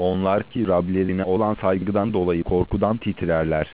Onlar ki Rablerine olan saygıdan dolayı korkudan titrerler.